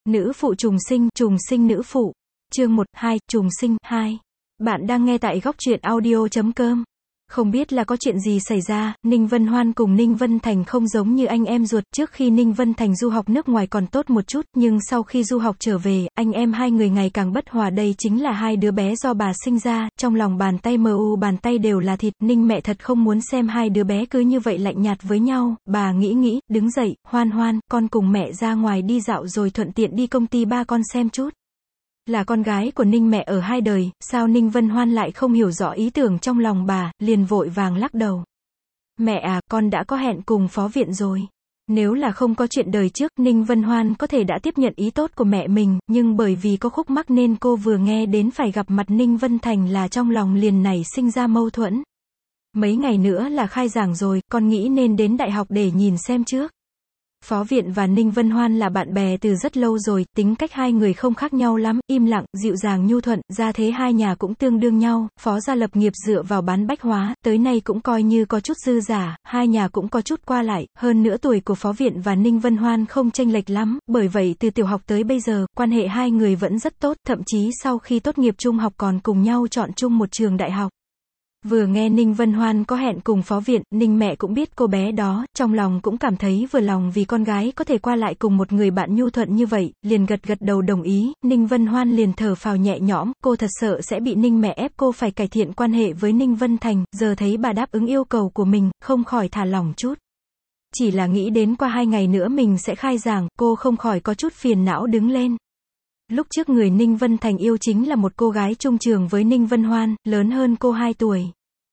Nữ phụ trùng sinh nữ phụ. Chương 1, 2, trùng sinh, 2. Bạn đang nghe tại góc truyện audio.com. Không biết là có chuyện gì xảy ra, Ninh Vân Hoan cùng Ninh Vân Thành không giống như anh em ruột. Trước khi Ninh Vân Thành du học nước ngoài còn tốt một chút, nhưng sau khi du học trở về, anh em hai người ngày càng bất hòa. Đây chính là hai đứa bé do bà sinh ra, trong lòng bàn tay bàn tay đều là thịt. Ninh mẹ thật không muốn xem hai đứa bé cứ như vậy lạnh nhạt với nhau. Bà nghĩ, đứng dậy, Hoan Hoan, con cùng mẹ ra ngoài đi dạo rồi thuận tiện đi công ty ba con xem chút. Là con gái của Ninh mẹ ở hai đời, sao Ninh Vân Hoan lại không hiểu rõ ý tưởng trong lòng bà, liền vội vàng lắc đầu. Mẹ à, con đã có hẹn cùng phó viện rồi. Nếu là không có chuyện đời trước, Ninh Vân Hoan có thể đã tiếp nhận ý tốt của mẹ mình, nhưng bởi vì có khúc mắc nên cô vừa nghe đến phải gặp mặt Ninh Vân Thành là trong lòng liền nảy sinh ra mâu thuẫn. Mấy ngày nữa là khai giảng rồi, con nghĩ nên đến đại học để nhìn xem trước. Phó viện và Ninh Vân Hoan là bạn bè từ rất lâu rồi, tính cách hai người không khác nhau lắm, im lặng, dịu dàng nhu thuận, gia thế hai nhà cũng tương đương nhau. Phó gia lập nghiệp dựa vào bán bách hóa, tới nay cũng coi như có chút dư giả, hai nhà cũng có chút qua lại, hơn nữa tuổi của phó viện và Ninh Vân Hoan không chênh lệch lắm, bởi vậy từ tiểu học tới bây giờ, quan hệ hai người vẫn rất tốt, thậm chí sau khi tốt nghiệp trung học còn cùng nhau chọn chung một trường đại học. Vừa nghe Ninh Vân Hoan có hẹn cùng phó viện, Ninh mẹ cũng biết cô bé đó, trong lòng cũng cảm thấy vừa lòng vì con gái có thể qua lại cùng một người bạn nhu thuận như vậy, liền gật đầu đồng ý. Ninh Vân Hoan liền thở phào nhẹ nhõm, cô thật sợ sẽ bị Ninh mẹ ép cô phải cải thiện quan hệ với Ninh Vân Thành, giờ thấy bà đáp ứng yêu cầu của mình, không khỏi thả lỏng chút. Chỉ là nghĩ đến qua 2 ngày nữa mình sẽ khai giảng, cô không khỏi có chút phiền não đứng lên. Lúc trước người Ninh Vân Thành yêu chính là một cô gái chung trường với Ninh Vân Hoan, lớn hơn cô 2 tuổi.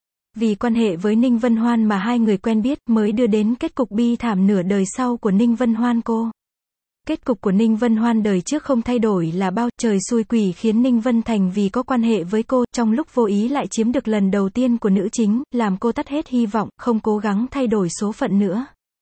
Vì quan hệ với Ninh Vân Hoan mà hai người quen biết mới đưa đến kết cục bi thảm nửa đời sau của Ninh Vân Hoan cô. Kết cục của Ninh Vân Hoan đời trước không thay đổi là bao, trời xui quỷ khiến Ninh Vân Thành vì có quan hệ với cô, trong lúc vô ý lại chiếm được lần đầu tiên của nữ chính, làm cô tắt hết hy vọng, không cố gắng thay đổi số phận nữa.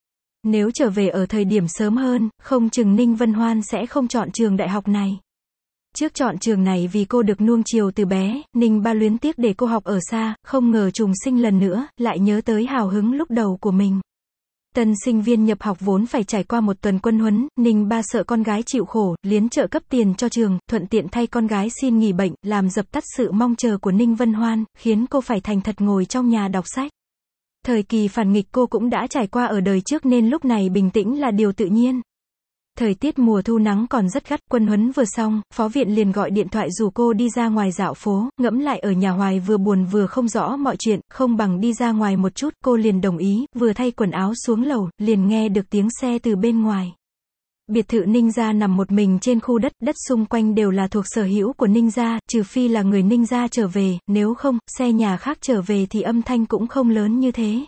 Nếu trở về ở thời điểm sớm hơn, không chừng Ninh Vân Hoan sẽ không chọn trường đại học này. Trước chọn trường này vì cô được nuông chiều từ bé, Ninh ba luyến tiếc để cô học ở xa, không ngờ trùng sinh lần nữa, lại nhớ tới hào hứng lúc đầu của mình. Tân sinh viên nhập học vốn phải trải qua một tuần quân huấn, Ninh ba sợ con gái chịu khổ, liến trợ cấp tiền cho trường, thuận tiện thay con gái xin nghỉ bệnh, làm dập tắt sự mong chờ của Ninh Vân Hoan, khiến cô phải thành thật ngồi trong nhà đọc sách. Thời kỳ phản nghịch cô cũng đã trải qua ở đời trước nên lúc này bình tĩnh là điều tự nhiên. Thời tiết mùa thu nắng còn rất gắt, quân huấn vừa xong, phó viện liền gọi điện thoại rủ cô đi ra ngoài dạo phố, ngẫm lại ở nhà hoài vừa buồn vừa không rõ mọi chuyện, không bằng đi ra ngoài một chút, cô liền đồng ý, vừa thay quần áo xuống lầu, liền nghe được tiếng xe từ bên ngoài. Biệt thự Ninh gia nằm một mình trên khu đất xung quanh đều là thuộc sở hữu của Ninh gia, trừ phi là người Ninh gia trở về, nếu không, xe nhà khác trở về thì âm thanh cũng không lớn như thế.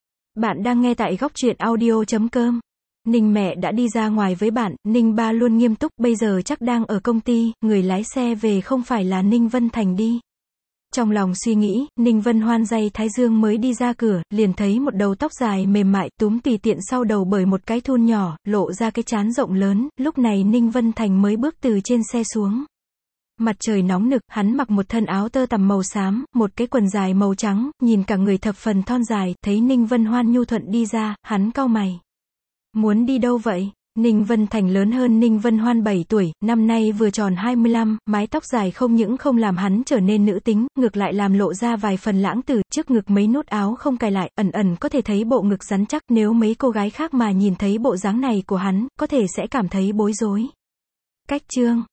Bạn đang nghe tại góc truyện audio.com. Ninh mẹ đã đi ra ngoài với bạn, Ninh ba luôn nghiêm túc, bây giờ chắc đang ở công ty, người lái xe về không phải là Ninh Vân Thành đi. Trong lòng suy nghĩ, Ninh Vân Hoan day thái dương mới đi ra cửa, liền thấy một đầu tóc dài mềm mại, túm tùy tiện sau đầu bởi một cái thun nhỏ, lộ ra cái trán rộng lớn, lúc này Ninh Vân Thành mới bước từ trên xe xuống. Mặt trời nóng nực, hắn mặc một thân áo tơ tằm màu xám, một cái quần dài màu trắng, nhìn cả người thập phần thon dài, thấy Ninh Vân Hoan nhu thuận đi ra, hắn cau mày. Muốn đi đâu vậy? Ninh Vân Thành lớn hơn Ninh Vân Hoan 7 tuổi, năm nay vừa tròn 25, mái tóc dài không những không làm hắn trở nên nữ tính, ngược lại làm lộ ra vài phần lãng tử, trước ngực mấy nút áo không cài lại, ẩn có thể thấy bộ ngực rắn chắc, nếu mấy cô gái khác mà nhìn thấy bộ dáng này của hắn, có thể sẽ cảm thấy bối rối. Cách chương